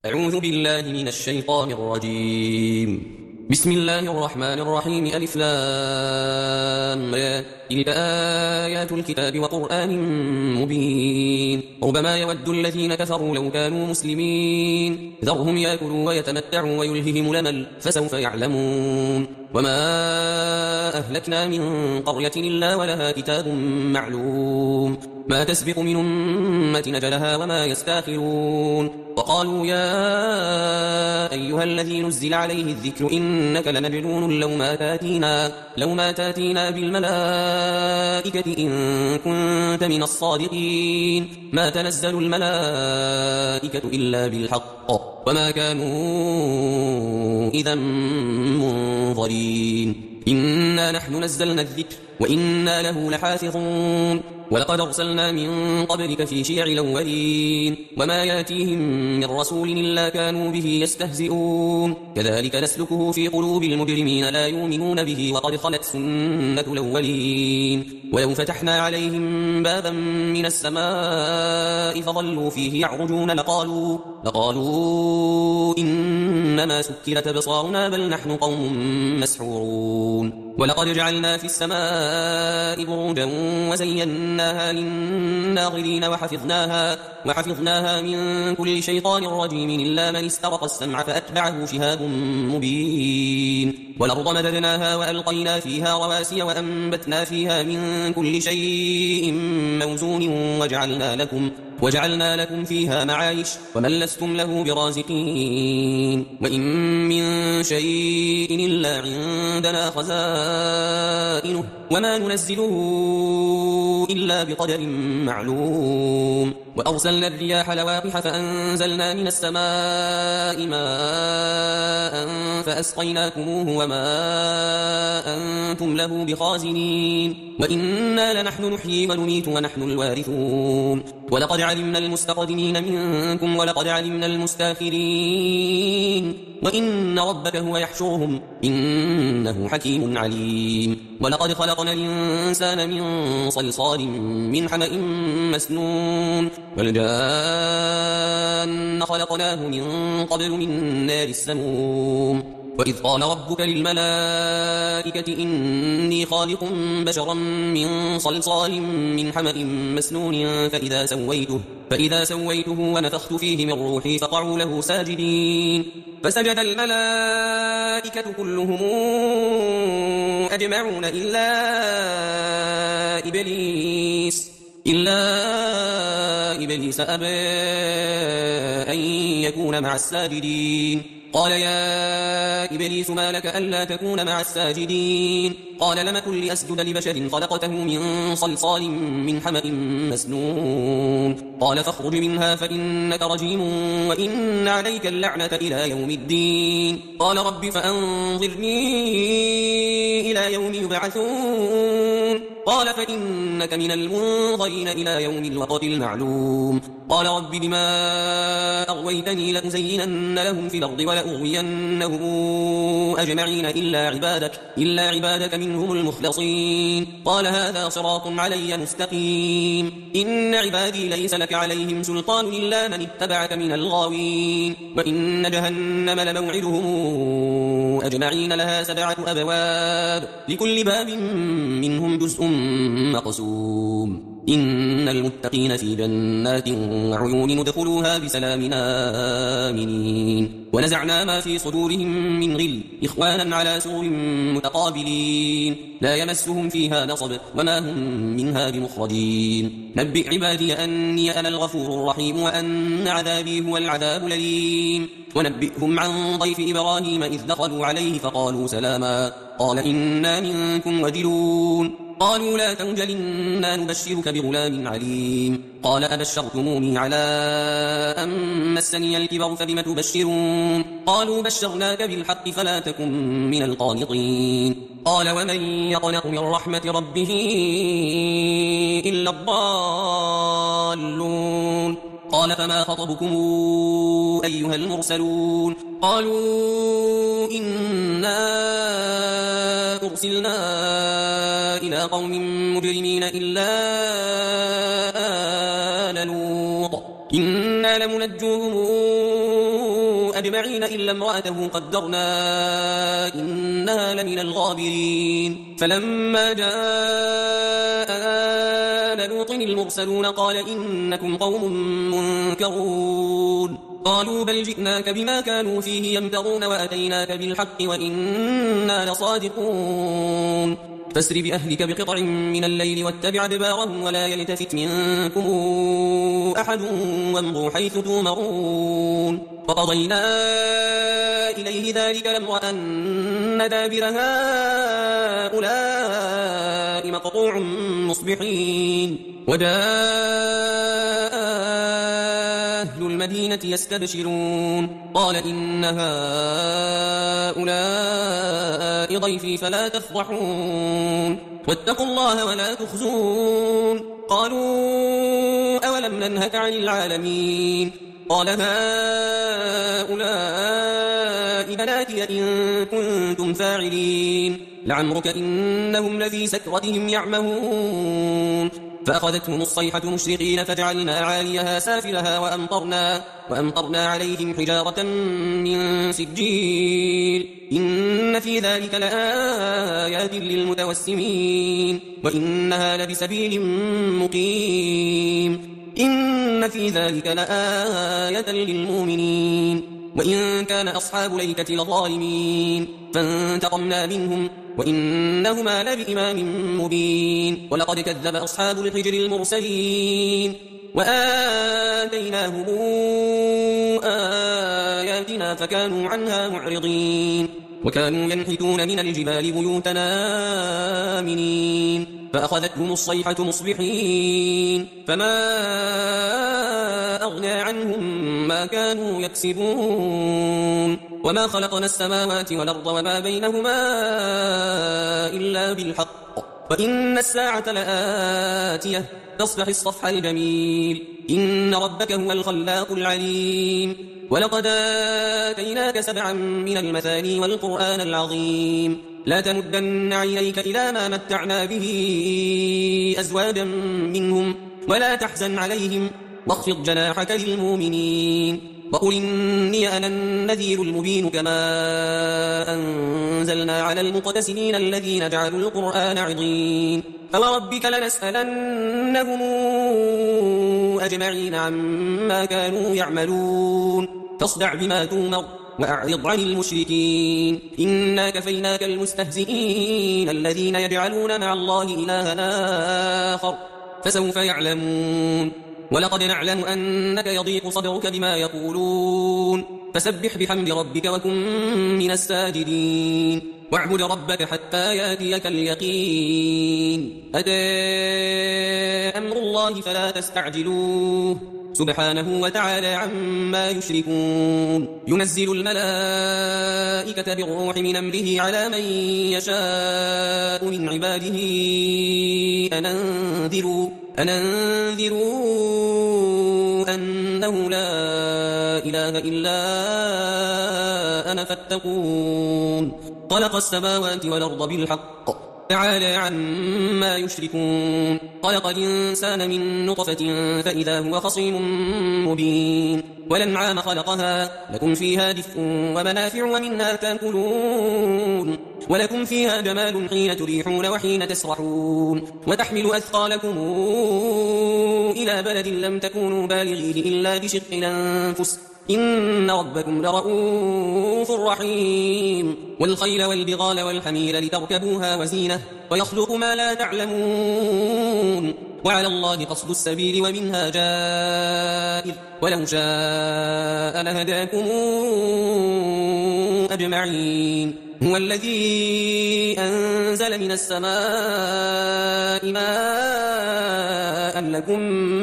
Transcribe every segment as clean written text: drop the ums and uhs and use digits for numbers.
أعوذ بالله من الشيطان الرجيم. بسم الله الرحمن الرحيم. ألف لام را. تلك آيات الكتاب وقرآن مبين. ربما يود الذين كفروا لو كانوا مسلمين ذرهم يأكلوا ويتمتعوا ويلههم الأمل فسوف يعلمون. وما أهلكنا من قرية إلا ولها كتاب معلوم ما تسبق من أمة أجلها وما يستاخرون. وقالوا يا أيها الذي نزل عليه الذكر إنك لمجنون لو ما تاتينا بالملائكة إن كنت من الصادقين. ما تنزل الملائكة إلا بالحق وما كانوا إذا منظرين. إنا نحن نزلنا الذكر وإنا له لحافظون. ولقد أرسلنا من قبلك في شيع الأولين وما ياتيهم من رسول إلا كانوا به يستهزئون. كذلك نسلكه في قلوب المجرمين لا يؤمنون به وقد خلت سنة الأولين. ولو فتحنا عليهم بابا من السماء فظلوا فيه يعرجون لقالوا إنما سكرت أبصارنا بل نحن قوم مسحورون. ولقد جعلنا في السماء بروجا وزيناها للناظرين وحفظناها من كل شيطان رجيم إلا من استرق السمع فأتبعه شهاب مبين. والأرض مددناها وألقينا فيها رواسي وأنبتنا فيها من كل شيء موزون وجعلنا لكم فيها معايش ومن لستم له برازقين. وإن من شيء إلا عندنا خزائنه وما ننزله إلا بقدر معلوم. وأرسلنا الرياح لواقح فأنزلنا من السماء ماء فأسقيناكموه وما أنتم له بخازنين. وإنا لنحن نحيي ونميت ونحن الوارثون. ولقد علمنا المستقدمين منكم ولقد علمنا المستاخرين وإن ربك هو يحشرهم إنه حكيم عليم. ولقد خلقنا الإنسان من صلصال من حمأ مسنون والجان خلقناه من قبل من نار السموم. وإذ قال ربك للملائكة إني خالق بشرا من صلصال من حمأ مسنون فإذا سويته ونفخت فيه من روحي فقعوا له ساجدين. فسجد الملائكة كلهم أجمعون إلا إبليس أبى أن يكون مع الساجدين. قال يا إبليس ما لك ألا تكون مع الساجدين؟ قال لم أكن لأسجد لبشر خلقته من صلصال من حمأ مسنون. قال فاخرج منها فإنك رجيم وإن عليك اللعنة إلى يوم الدين. قال رب فأنظرني إلى يوم يبعثون. قال فإنك من المنظرين إلى يوم الوقت المعلوم. قال رب بما أغويتني لأزينن لهم في الأرض ولأغوينهم أجمعين إلا عبادك منهم المخلصين. قال هذا صراط علي مستقيم. إن عبادي ليس لك عليهم سلطان إلا من اتبعك من الغاوين. وإن جهنم لموعدهم أجمعين لها 7 أبواب لكل باب منهم جزء مقسوم. إن المتقين في جنات وعيون ندخلوها بسلام آمنين. ونزعنا ما في صدورهم من غل إخوانا على سرر متقابلين لا يمسهم فيها نصب وما هم منها بمخرجين. نبئ عبادي أني أنا الغفور الرحيم وأن عذابي هو العذاب الأليم. ونبئهم عن ضيف إبراهيم إذ دخلوا عليه فقالوا سلاما قال إنا منكم وجلون. قالوا لا توجل إنا نبشرك بغلام عليم. قال أبشرتموني على أن مسني الكبر فبم تبشرون؟ قالوا بشرناك بالحق فلا تكن من القانطين. قال ومن يقنط من رحمة ربه إلا الضالون. قال فما خطبكم أيها المرسلون؟ قالوا إنا أرسلنا إلى قوم مجرمين إلا آل لوط إنا لمنجوهم أجمعين إلا امرأته قدرنا إنها لمن الغابرين فلما جاء آل لوط المرسلون قال إنكم قوم منكرون قالوا بل جئناك بما كانوا فيه يمترون وأتيناك بالحق وإنا لصادقون فاسر بأهلك بقطع من الليل واتبع أدبارهم ولا يلتفت منكم أحد وامضوا حيث تؤمرون فقضينا إليه ذلك الأمر أن دابر هؤلاء مقطوع مصبحين وجاء أهل المدينة يستبشرون قال إن هؤلاء ضيفي فلا تفضحون واتقوا الله ولا تخزون قالوا أولم ننهك عن العالمين قال هؤلاء بناتي إن كنتم فاعلين لعمرك إنهم لفي سكرتهم يعمهون فأخذتهم الصيحة مشرقين فجعلنا عاليها سافلها وأمطرنا عليهم حجارة من سجيل إن في ذلك لآيات للمتوسمين وإنها لبسبيل مقيم إن في ذلك لآية للمؤمنين وإن كان أصحاب ليكة لظالمين فانتقمنا منهم وإنهما لبإمام مبين ولقد كذب أصحاب الحجر المرسلين وآتيناهم آياتنا فكانوا عنها معرضين وكانوا ينحتون من الجبال بيوتنا آمنين فأخذتهم الصيحة مصبحين فما أغنى عنهم ما كانوا يكسبون وما خلقنا السماوات والأرض وما بينهما إلا بالحق وإن الساعة لآتية تصبح الصفح الجميل إن ربك هو الخلاق العليم ولقد آتيناك 7 من المثاني والقرآن العظيم لا تمدن عينيك إلى ما متعنا به أزواجا منهم ولا تحزن عليهم واخفض جناحك للمؤمنين وقل إني أنا النذير المبين كما أنزلنا على المقتسمين الذين جعلوا القرآن عضين فوربك لنسألنهم أجمعين عما كانوا يعملون فاصدع بما تؤمر وأعرض عن المشركين إنا كفيناك المستهزئين الذين يجعلون مع الله إلها آخر فسوف يعلمون ولقد نعلم أنك يضيق صدرك بما يقولون فسبح بحمد ربك وكن من الساجدين واعبد ربك حتى يأتيك اليقين أتى أمر الله فلا تستعجلوه سبحانه وتعالى عما يشركون ينزل الملائكة بالروح من أمره على من يشاء من عباده أن أنذروا أنه لا إله إلا أنا فاتقون خلق السماوات والأرض بالحق تعالى عما يشركون خلق الإنسان من نطفة فإذا هو خصيم مبين والأنعام خلقها لكم فيها دفء ومنافع ومنها تأكلون ولكم فيها جمال حين تريحون وحين تسرحون وتحمل أثقالكم إلى بلد لم تكونوا بالغيه إلا بشق الأنفس إن ربكم لرؤوف رحيم والخيل والبغال والحمير لتركبوها وزينة ويخلق ما لا تعلمون وعلى الله قصد السبيل ومنها جائر ولو شاء لهداكم أجمعين هو الذي أنزل من السماء ماء لكم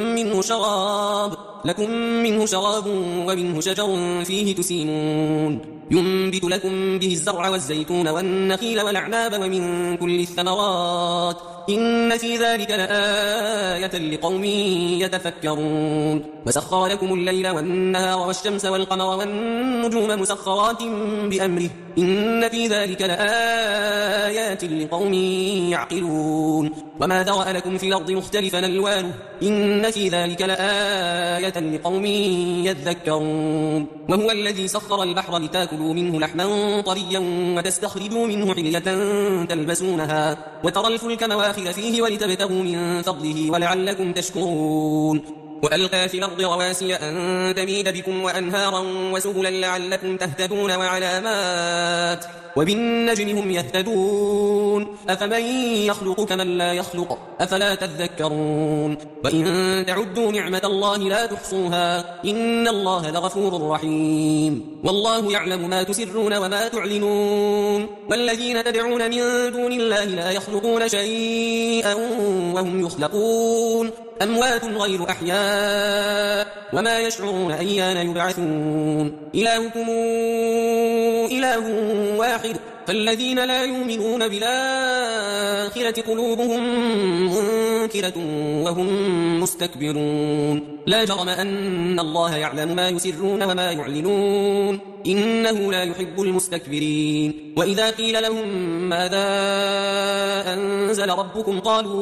منه شراب ومنه شجر فيه تسيمون ينبت لكم به الزرع والزيتون والنخيل والأعناب ومن كل الثمرات إن في ذلك لآية لقوم يتفكرون وسخر لكم الليل والنهار والشمس والقمر والنجوم مسخرات بأمره إن في ذلك لآيات لقوم يعقلون وما ذرأ لكم في الأرض مختلفا ألوانه إن في ذلك لآية لقوم يذكرون وهو الذي سخر البحر لتاكلوا منه لحما طريا وتستخرجوا منه حلية تلبسونها وترى الفلك مواخر فيه ولتبتغوا من فضله ولعلكم تشكرون وألقى في الأرض رواسي أن تميد بكم وأنهارا وسبلا لعلكم تهتدون وعلامات وبالنجم هم يهتدون أفمن يخلق كمن لا يخلق أفلا تذكرون وإن تعدوا نعمة الله لا تحصوها إن الله لغفور رحيم والله يعلم ما تسرون وما تعلنون والذين تدعون من دون الله لا يخلقون شيئا وهم يخلقون أموات غير أحياء وما يشعرون أيان يبعثون إلهكم إله واحد فالذين لا يؤمنون بالآخرة قلوبهم منكرة وهم مستكبرون لا جرم أن الله يعلم ما يسرون وما يعلنون إنه لا يحب المستكبرين وإذا قيل لهم ماذا أنزل ربكم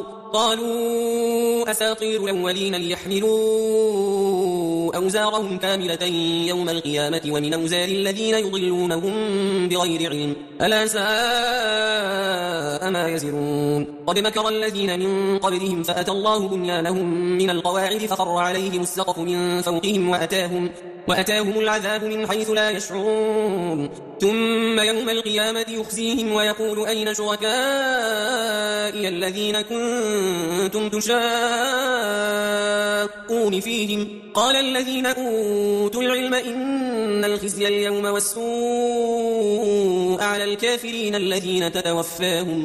قالوا أساطير الأولين ليحملوا أوزارهم كاملة يوم القيامة ومن أوزار الذين يضلونهم بغير علم ألا ساء ما يزرون قد مكر الذين من قبلهم فأتى الله بنيانهم من القواعد فخر عليهم السقف من فوقهم وأتاهم العذاب من حيث لا يشعرون ثم يوم القيامة يخزيهم ويقول أين شركائي الذين كنتم تشاقون فيهم قال الذين أوتوا العلم إن الخزي اليوم والسوء على الكافرين الذين تتوفاهم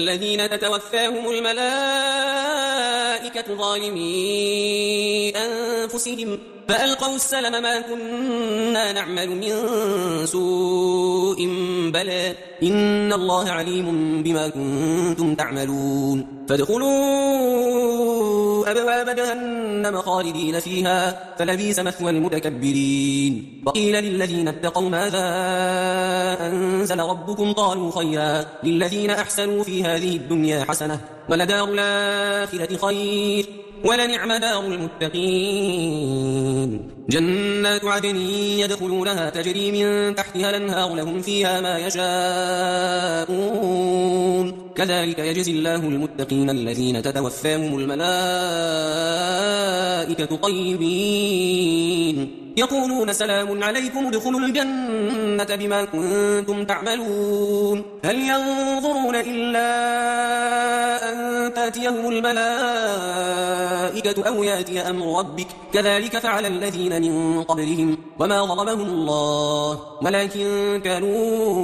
الملائكة ظالمي أنفسهم فألقوا السلم ما كنا نعمل من سوء بلى إن الله عليم بما كنتم تعملون فادخلوا أبواب جهنم خالدين فيها فلبئس مثوى المتكبرين وقيل للذين اتقوا ماذا أنزل ربكم قالوا خيرا للذين أحسنوا في هذه الدنيا حسنة ولدار الآخرة خير ولنعم دار المتقين جنات عدن يدخلونها تجري من تحتها الأنهار لهم فيها ما يشاءون كذلك يجزي الله المتقين الذين تتوفاهم الملائكة طيبين يقولون سلام عليكم ادخلوا الجنة بما كنتم تعملون هل ينظرون إلا أن تأتيهم الملائكة أو يأتي أمر ربك كذلك فعل الذين من قبلهم وما ظلمهم الله ولكن كانوا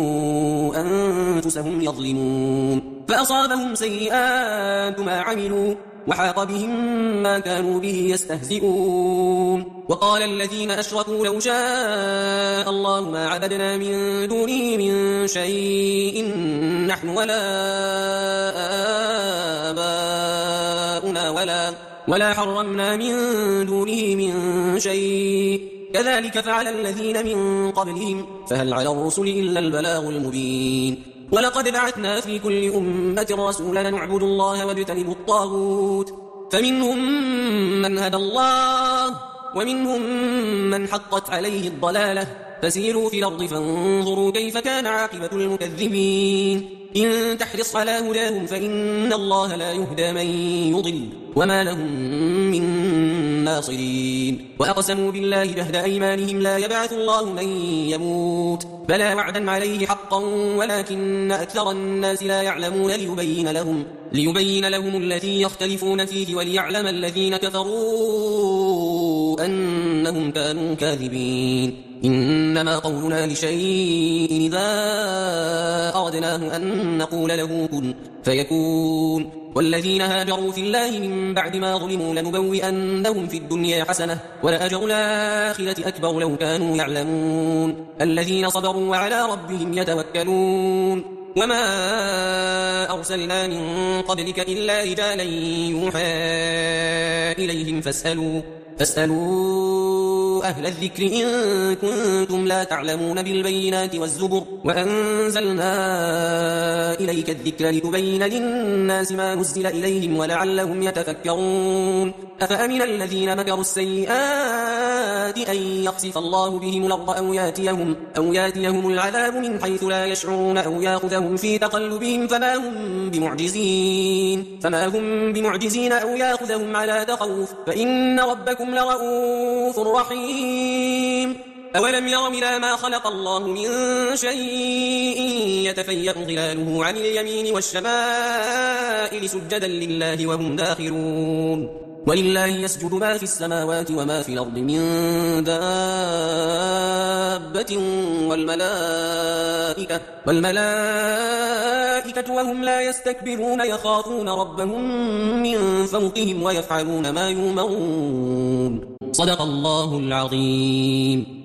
أنفسهم يظلمون فأصابهم سيئات ما عملوا وحاق بهم ما كانوا به يستهزئون وقال الذين أشركوا لو شاء الله ما عبدنا من دونه من شيء نحن ولا آباؤنا ولا حرمنا من دونه من شيء كذلك فعل الذين من قبلهم فهل على الرسل إلا البلاغ المبين ولقد بعثنا في كل أمة رسولا نعبد الله واجتنبوا الطاغوت فمنهم من هدى الله ومنهم من حقت عليه الضلالة فسيروا في الأرض فانظروا كيف كان عاقبة المكذبين إن تحرص على هداهم فإن الله لا يهدى من يضل وما لهم من ناصرين وأقسموا بالله جهد أيمانهم لا يبعث الله من يموت بلى وعدا عليه حقا ولكن أكثر الناس لا يعلمون ليبين لهم الذي يختلفون فيه وليعلم الذين كفروا أنهم كانوا كاذبين إنما قولنا لشيء إذا أردناه أن نقول له كن فيكون والذين هاجروا في الله من بعد ما ظلموا لنبوئنهم في الدنيا حسنة ولأجر الآخرة أكبر لو كانوا يعلمون الذين صبروا وعلى ربهم يتوكلون وما أرسلنا من قبلك إلا رجالا يوحى إليهم فاسألوا أهل الذكر إن كنتم لا تعلمون بالبينات والزبر وأنزلنا إليك الذكر لتبين للناس ما نزل إليهم ولعلهم يتفكرون أفأمن الذين مكروا السيئات أن يخسف الله بهم الأرض أو ياتيهم العذاب من حيث لا يشعرون أو يأخذهم في تقلبهم فما هم بمعجزين أو يأخذهم على تخوف فإن ربكم لرؤوف رحيم أولم يروا إلى ما خلق الله من شيء يتفيأ ظلاله عن اليمين والشمائل سجدا لله وهم داخرون ولله يسجد ما في السماوات وما في الأرض من دابة والملائكة وهم لا يستكبرون يخافون ربهم من فوقهم ويفعلون ما يؤمرون صدق الله العظيم.